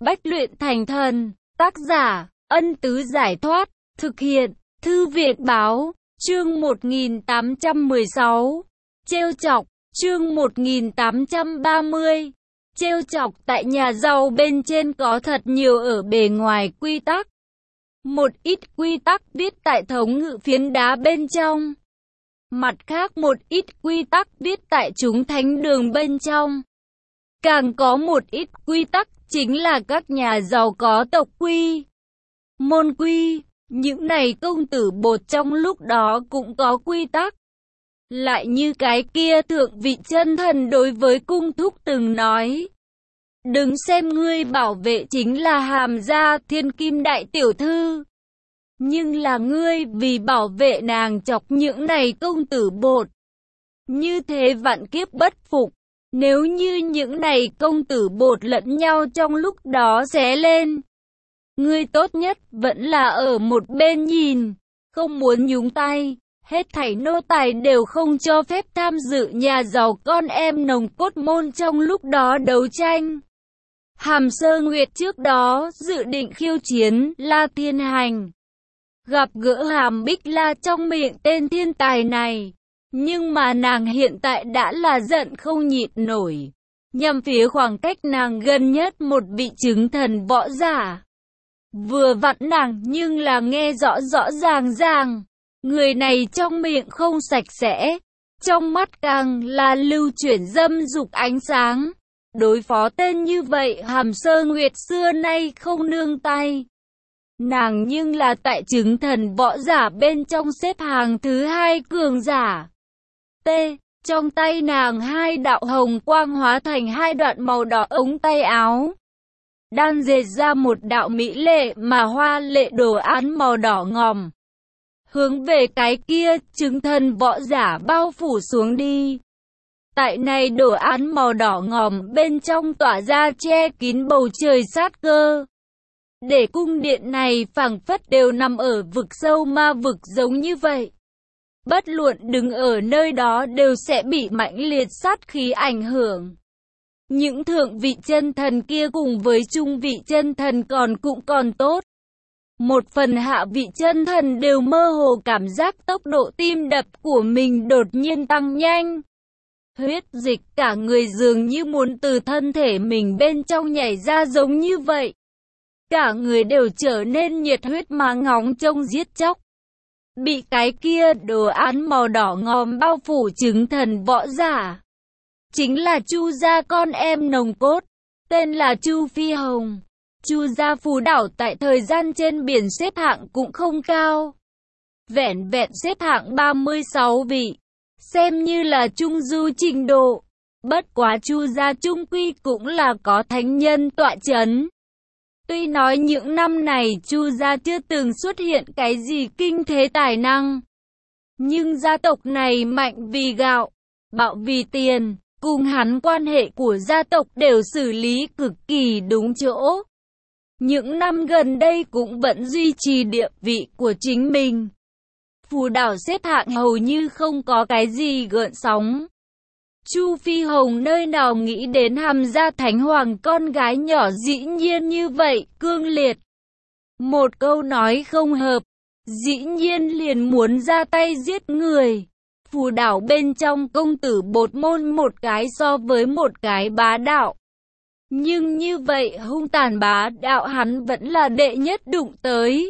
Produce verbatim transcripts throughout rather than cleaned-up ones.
Bách luyện thành thần. Tác giả, Ân Tứ Giải Thoát. Thực hiện, Thư viện Báo. Chương một nghìn tám trăm mười sáu. Trêu chọc. Chương một nghìn tám trăm ba mươi. Trêu chọc. Tại nhà giàu bên trên có thật nhiều ở bề ngoài quy tắc. Một ít quy tắc viết tại thống ngự phiến đá bên trong. Mặt khác một ít quy tắc viết tại chúng thánh đường bên trong. Càng có một ít quy tắc chính là các nhà giàu có tộc quy, môn quy. Những này công tử bột trong lúc đó cũng có quy tắc. Lại như cái kia thượng vị chân thần đối với cung thúc từng nói: đừng xem ngươi bảo vệ chính là Hàm gia thiên kim đại tiểu thư, nhưng là ngươi vì bảo vệ nàng chọc những này công tử bột. Như thế vạn kiếp bất phục. Nếu như những này công tử bột lẫn nhau trong lúc đó xé lên, ngươi tốt nhất vẫn là ở một bên nhìn, không muốn nhúng tay. Hết thảy nô tài đều không cho phép tham dự nhà giàu con em nòng cốt môn trong lúc đó đấu tranh. Hàm Sơ Nguyệt trước đó dự định khiêu chiến La Thiên Hành, gặp gỡ Hàm Bích La trong miệng tên thiên tài này. Nhưng mà nàng hiện tại đã là giận không nhịn nổi, nhằm phía khoảng cách nàng gần nhất một vị chứng thần võ giả. Vừa vặn nàng nhưng là nghe rõ rõ ràng ràng, người này trong miệng không sạch sẽ, trong mắt càng là lưu chuyển dâm dục ánh sáng. Đối phó tên như vậy Hàm Sơ Nguyệt xưa nay không nương tay. Nàng nhưng là tại chứng thần võ giả bên trong xếp hàng thứ hai cường giả. T. Trong tay nàng hai đạo hồng quang hóa thành hai đoạn màu đỏ ống tay áo, đan dệt ra một đạo mỹ lệ mà hoa lệ đồ án màu đỏ ngòm, hướng về cái kia chứng thần võ giả bao phủ xuống đi. Tại này đồ án màu đỏ ngòm bên trong tỏa ra che kín bầu trời sát cơ, để cung điện này phảng phất đều nằm ở vực sâu ma vực giống như vậy. Bất luận đứng ở nơi đó đều sẽ bị mãnh liệt sát khí ảnh hưởng. Những thượng vị chân thần kia cùng với trung vị chân thần còn cũng còn tốt. Một phần hạ vị chân thần đều mơ hồ cảm giác tốc độ tim đập của mình đột nhiên tăng nhanh. Huyết dịch cả người dường như muốn từ thân thể mình bên trong nhảy ra giống như vậy. Cả người đều trở nên nhiệt huyết mà ngóng trông giết chóc. Bị cái kia đồ án màu đỏ ngòm bao phủ chứng thần võ giả, chính là Chu gia con em nòng cốt, tên là Chu Phi Hồng. Chu gia phù đảo tại thời gian trên biển xếp hạng cũng không cao, vẻn vẹn xếp hạng ba mươi sáu vị, xem như là trung du trình độ. Bất quá Chu gia trung quy cũng là có thánh nhân tọa chấn. Tuy nói những năm này Chu gia chưa từng xuất hiện cái gì kinh thế tài năng, nhưng gia tộc này mạnh vì gạo, bạo vì tiền, cùng hắn quan hệ của gia tộc đều xử lý cực kỳ đúng chỗ. Những năm gần đây cũng vẫn duy trì địa vị của chính mình. Phù đảo xếp hạng hầu như không có cái gì gợn sóng. Chu Phi Hồng nơi nào nghĩ đến Hàm gia thánh hoàng con gái nhỏ dĩ nhiên như vậy, cương liệt. Một câu nói không hợp, dĩ nhiên liền muốn ra tay giết người. Phù đảo bên trong công tử bột môn một cái so với một cái bá đạo. Nhưng như vậy hung tàn bá đạo hắn vẫn là đệ nhất đụng tới.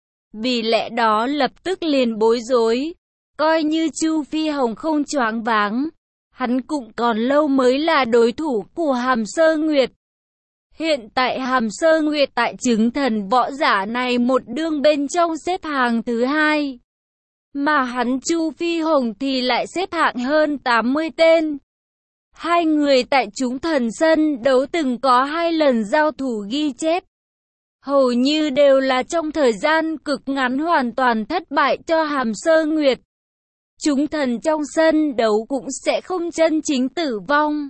Vì lẽ đó lập tức liền bối rối, coi như Chu Phi Hồng không choáng váng, hắn cũng còn lâu mới là đối thủ của Hàm Sơ Nguyệt. Hiện tại Hàm Sơ Nguyệt tại chứng thần võ giả này một đương bên trong xếp hàng thứ hai, mà hắn Chu Phi Hồng thì lại xếp hạng hơn tám mươi tên. Hai người tại chúng thần sân đấu từng có hai lần giao thủ ghi chép, hầu như đều là trong thời gian cực ngắn hoàn toàn thất bại cho Hàm Sơ Nguyệt. Chúng thần trong sân đấu cũng sẽ không chân chính tử vong.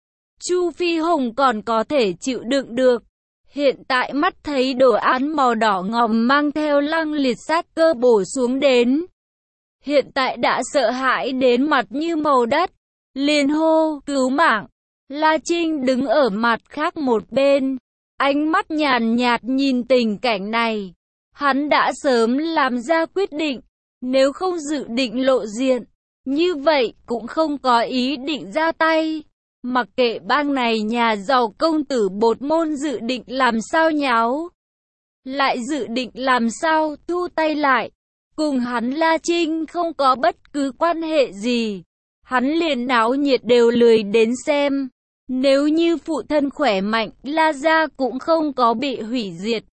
Chu Phi Hồng còn có thể chịu đựng được. Hiện tại mắt thấy đồ án màu đỏ ngòm mang theo lăng liệt sát cơ bổ xuống đến. Hiện tại đã sợ hãi đến mặt như màu đất. Liền hô, cứu mạng. La Trinh đứng ở mặt khác một bên. Ánh mắt nhàn nhạt nhìn tình cảnh này. Hắn đã sớm làm ra quyết định, nếu không dự định lộ diện, như vậy cũng không có ý định ra tay. Mặc kệ bang này nhà giàu công tử bột môn dự định làm sao nháo, lại dự định làm sao thu tay lại. Cùng hắn La Trinh không có bất cứ quan hệ gì. Hắn liền náo nhiệt đều lười đến xem. Nếu như phụ thân khỏe mạnh, La gia cũng không có bị hủy diệt.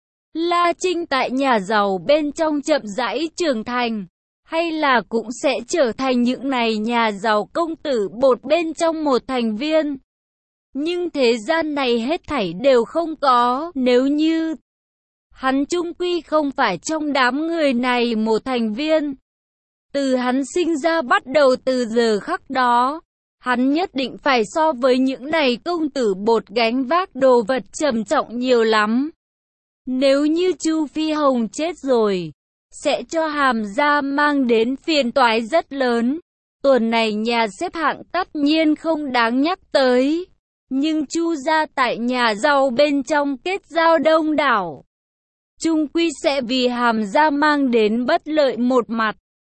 La Trinh tại nhà giàu bên trong chậm rãi trưởng thành, hay là cũng sẽ trở thành những này nhà giàu công tử bột bên trong một thành viên. Nhưng thế gian này hết thảy đều không có, nếu như hắn chung quy không phải trong đám người này một thành viên. Từ hắn sinh ra bắt đầu từ giờ khắc đó, hắn nhất định phải so với những này công tử bột gánh vác đồ vật trầm trọng nhiều lắm. Nếu như Chu Phi Hồng chết rồi, sẽ cho Hàm gia mang đến phiền toái rất lớn. Tuần này nhà xếp hạng tất nhiên không đáng nhắc tới. Nhưng Chu gia tại nhà giàu bên trong kết giao đông đảo, chung quy sẽ vì Hàm gia mang đến bất lợi một mặt.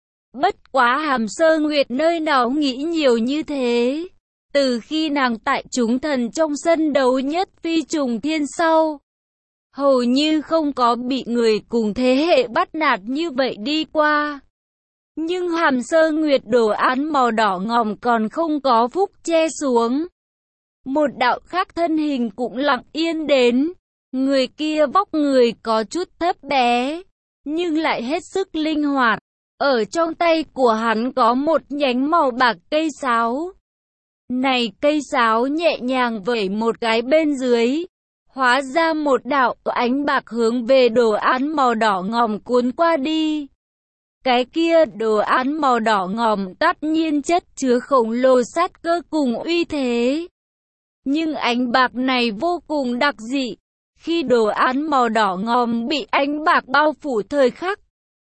Bất quá Hàm Sơ Nguyệt nơi nào nghĩ nhiều như thế. Từ khi nàng tại chúng thần trong sân đấu nhất phi trùng thiên sau, hầu như không có bị người cùng thế hệ bắt nạt như vậy đi qua. Nhưng Hàm Sơ Nguyệt đồ án màu đỏ ngòm còn không có phúc che xuống. Một đạo khác thân hình cũng lặng yên đến. Người kia vóc người có chút thấp bé, nhưng lại hết sức linh hoạt. Ở trong tay của hắn có một nhánh màu bạc cây sáo. Này cây sáo nhẹ nhàng vẩy một cái bên dưới, hóa ra một đạo ánh bạc hướng về đồ án màu đỏ ngòm cuốn qua đi. Cái kia đồ án màu đỏ ngòm tất nhiên chất chứa khổng lồ sát cơ cùng uy thế. Nhưng ánh bạc này vô cùng đặc dị. Khi đồ án màu đỏ ngòm bị ánh bạc bao phủ thời khắc,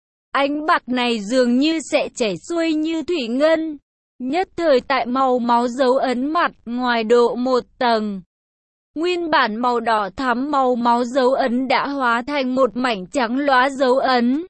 ánh bạc này dường như sẽ chảy xuôi như thủy ngân. Nhất thời tại màu máu dấu ấn mặt ngoài độ một tầng. Nguyên bản màu đỏ thắm màu máu dấu ấn đã hóa thành một mảnh trắng lóa dấu ấn.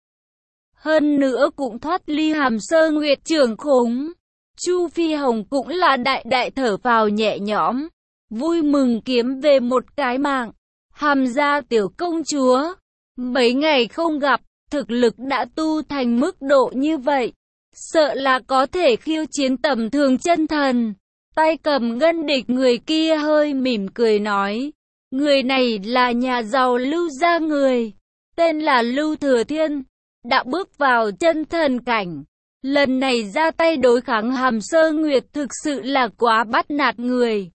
Hơn nữa cũng thoát ly Hàm Sơ Nguyệt trưởng khống. Chu Phi Hồng cũng là đại đại thở phào nhẹ nhõm, vui mừng kiếm về một cái mạng. Hàm gia tiểu công chúa, mấy ngày không gặp, thực lực đã tu thành mức độ như vậy, sợ là có thể khiêu chiến tầm thường chân thần. Tay cầm ngân địch người kia hơi mỉm cười nói, người này là nhà giàu Lưu gia người, tên là Lưu Thừa Thiên, đã bước vào chân thần cảnh. Lần này ra tay đối kháng Hàm Sơ Nguyệt thực sự là quá bắt nạt người.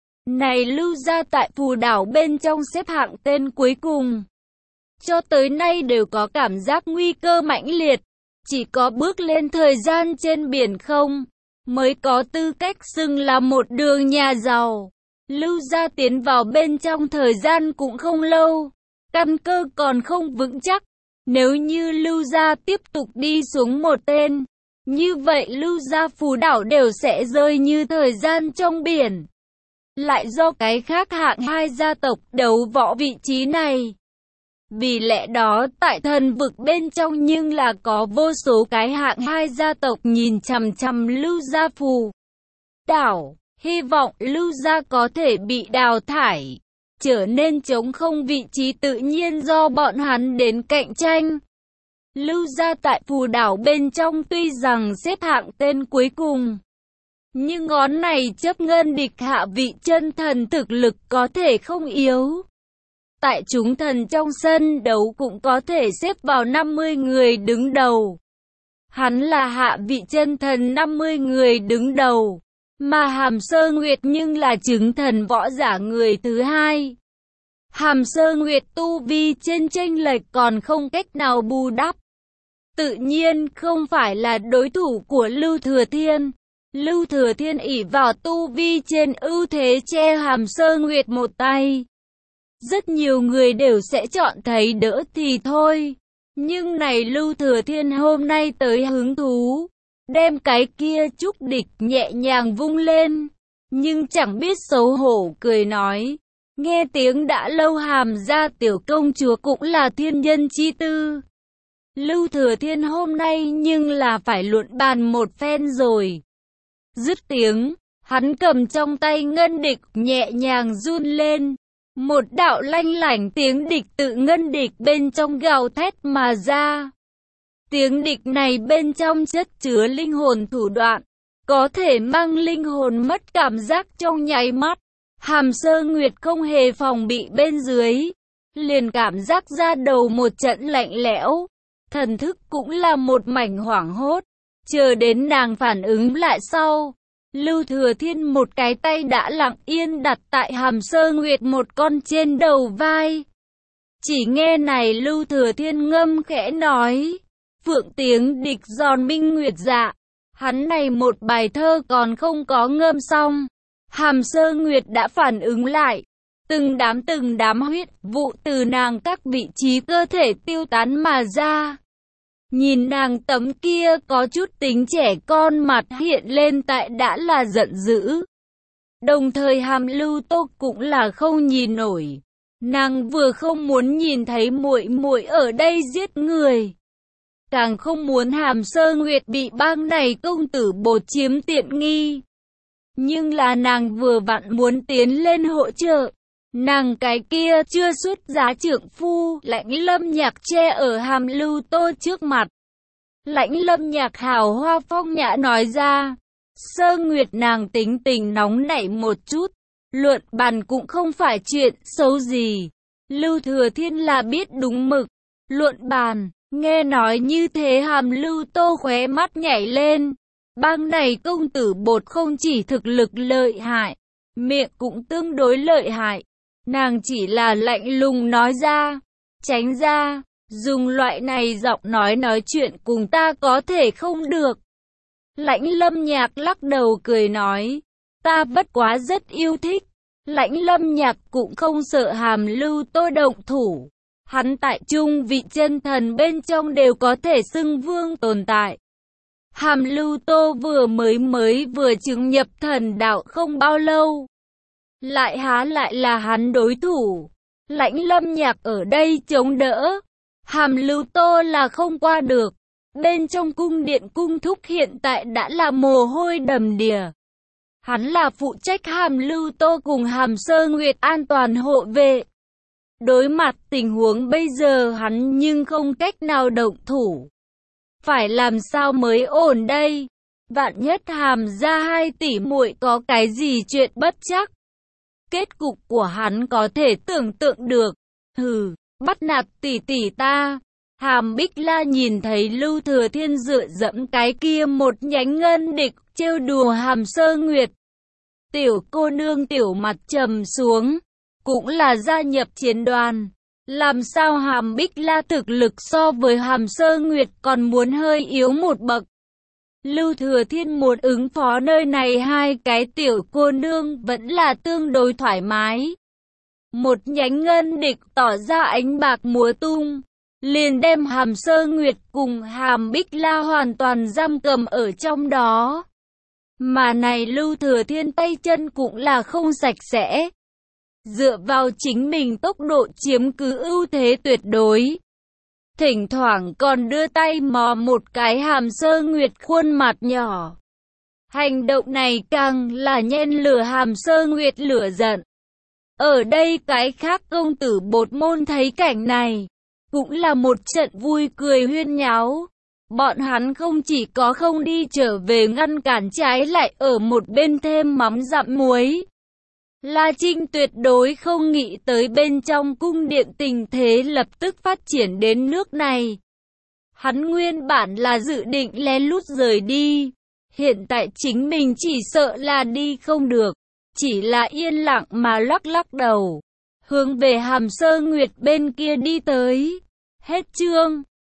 Này Lưu gia tại phù đảo bên trong xếp hạng tên cuối cùng, cho tới nay đều có cảm giác nguy cơ mãnh liệt. Chỉ có bước lên thời gian trên biển không, mới có tư cách xưng là một đường nhà giàu. Lưu gia tiến vào bên trong thời gian cũng không lâu, căn cơ còn không vững chắc. Nếu như Lưu gia tiếp tục đi xuống một tên, như vậy Lưu gia phù đảo đều sẽ rơi như thời gian trong biển. Lại do cái khác hạng hai gia tộc đấu võ vị trí này. Vì lẽ đó tại thần vực bên trong nhưng là có vô số cái hạng hai gia tộc nhìn chằm chằm Lưu gia phù đảo, hy vọng Lưu gia có thể bị đào thải, trở nên trống không vị trí tự nhiên do bọn hắn đến cạnh tranh. Lưu gia tại phù đảo bên trong tuy rằng xếp hạng tên cuối cùng, nhưng ngón này chấp ngân địch hạ vị chân thần thực lực có thể không yếu. Tại chúng thần trong sân đấu cũng có thể xếp vào năm mươi người đứng đầu. Hắn là hạ vị chân thần năm mươi người đứng đầu, mà Hàm Sơ Nguyệt nhưng là chứng thần võ giả người thứ hai. Hàm Sơ Nguyệt tu vi trên chênh lệch còn không cách nào bù đắp, tự nhiên không phải là đối thủ của Lưu Thừa Thiên. Lưu Thừa Thiên ỷ vào tu vi trên ưu thế che Hàm Sơ Nguyệt một tay. Rất nhiều người đều sẽ chọn thấy đỡ thì thôi. Nhưng này Lưu Thừa Thiên hôm nay tới hứng thú, đem cái kia trúc địch nhẹ nhàng vung lên, nhưng chẳng biết xấu hổ cười nói, Nghe tiếng đã lâu Hàm gia tiểu công chúa cũng là thiên nhân chi tư. Lưu Thừa Thiên hôm nay nhưng là phải luận bàn một phen rồi. Dứt tiếng, hắn cầm trong tay ngân địch nhẹ nhàng run lên. Một đạo lanh lảnh tiếng địch tự ngân địch bên trong gào thét mà ra. Tiếng địch này bên trong chất chứa linh hồn thủ đoạn, có thể mang linh hồn mất cảm giác trong nháy mắt. Hàm Sơ Nguyệt không hề phòng bị bên dưới, liền cảm giác ra đầu một trận lạnh lẽo, thần thức cũng là một mảnh hoảng hốt. Chờ đến nàng phản ứng lại sau, Lưu Thừa Thiên một cái tay đã lặng yên đặt tại Hàm Sơ Nguyệt một con trên đầu vai. Chỉ nghe này Lưu Thừa Thiên ngâm khẽ nói, phượng tiếng địch giòn minh nguyệt dạ. Hắn này một bài thơ còn không có ngâm xong, Hàm Sơ Nguyệt đã phản ứng lại. Từng đám từng đám huyết vụ từ nàng các vị trí cơ thể tiêu tán mà ra. Nhìn nàng tấm kia có chút tính trẻ con mặt hiện lên tại đã là giận dữ. Đồng thời Hàm Lưu Tô cũng là không nhìn nổi. Nàng vừa không muốn nhìn thấy muội muội ở đây giết người, càng không muốn Hàm Sơ Nguyệt bị bang này công tử bột chiếm tiện nghi. Nhưng là nàng vừa vặn muốn tiến lên hỗ trợ. Nàng cái kia chưa xuất giá trượng phu, Lãnh Lâm Nhạc che ở Hàm Lưu Tô trước mặt. Lãnh Lâm Nhạc hào hoa phong nhã nói ra, Sơ Nguyệt nàng tính tình nóng nảy một chút, luận bàn cũng không phải chuyện xấu gì. Lưu Thừa Thiên là biết đúng mực, luận bàn. Nghe nói như thế Hàm Lưu Tô khóe mắt nhảy lên. Bang này công tử bột không chỉ thực lực lợi hại, miệng cũng tương đối lợi hại. Nàng chỉ là lạnh lùng nói ra, tránh ra, dùng loại này giọng nói nói chuyện cùng ta có thể không được. Lãnh Lâm Nhạc lắc đầu cười nói, ta bất quá rất yêu thích. Lãnh Lâm Nhạc cũng không sợ Hàm Lưu Tô động thủ. Hắn tại trung vị chân thần bên trong đều có thể xưng vương tồn tại. Hàm Lưu Tô vừa mới mới vừa chứng nhập thần đạo không bao lâu, lại há lại là hắn đối thủ. Lãnh Lâm Nhạc ở đây chống đỡ, Hàm Lưu Tô là không qua được. Bên trong cung điện cung thúc hiện tại đã là mồ hôi đầm đìa. Hắn là phụ trách Hàm Lưu Tô cùng Hàm Sơ Nguyệt an toàn hộ vệ. Đối mặt tình huống bây giờ hắn nhưng không cách nào động thủ. Phải làm sao mới ổn đây? Vạn nhất Hàm gia hai tỷ muội có cái gì chuyện bất chắc. Kết cục của hắn có thể tưởng tượng được. Hừ, bắt nạt tỷ tỷ ta. Hàm Bích La nhìn thấy Lưu Thừa Thiên dựa dẫm cái kia một nhánh ngân địch trêu đùa Hàm Sơ Nguyệt. Tiểu cô nương tiểu mặt trầm xuống, cũng là gia nhập chiến đoàn. Làm sao Hàm Bích La thực lực so với Hàm Sơ Nguyệt còn muốn hơi yếu một bậc. Lưu Thừa Thiên muốn ứng phó nơi này hai cái tiểu cô nương vẫn là tương đối thoải mái. Một nhánh ngân địch tỏ ra ánh bạc múa tung, liền đem Hàm Sơ Nguyệt cùng Hàm Bích La hoàn toàn giam cầm ở trong đó. Mà này Lưu Thừa Thiên tay chân cũng là không sạch sẽ. Dựa vào chính mình tốc độ chiếm cứ ưu thế tuyệt đối. Thỉnh thoảng còn đưa tay mò một cái Hàm Sơ Nguyệt khuôn mặt nhỏ. Hành động này càng là nhen lửa Hàm Sơ Nguyệt lửa giận. Ở đây cái khác công tử bột môn thấy cảnh này, cũng là một trận vui cười huyên nháo. Bọn hắn không chỉ có không đi trở về ngăn cản, trái lại ở một bên thêm mắm dặm muối. La Trinh tuyệt đối không nghĩ tới bên trong cung điện tình thế lập tức phát triển đến nước này. Hắn nguyên bản là dự định lén lút rời đi, hiện tại chính mình chỉ sợ là đi không được, chỉ là yên lặng mà lắc lắc đầu, hướng về Hàm Sơ Nguyệt bên kia đi tới. Hết chương.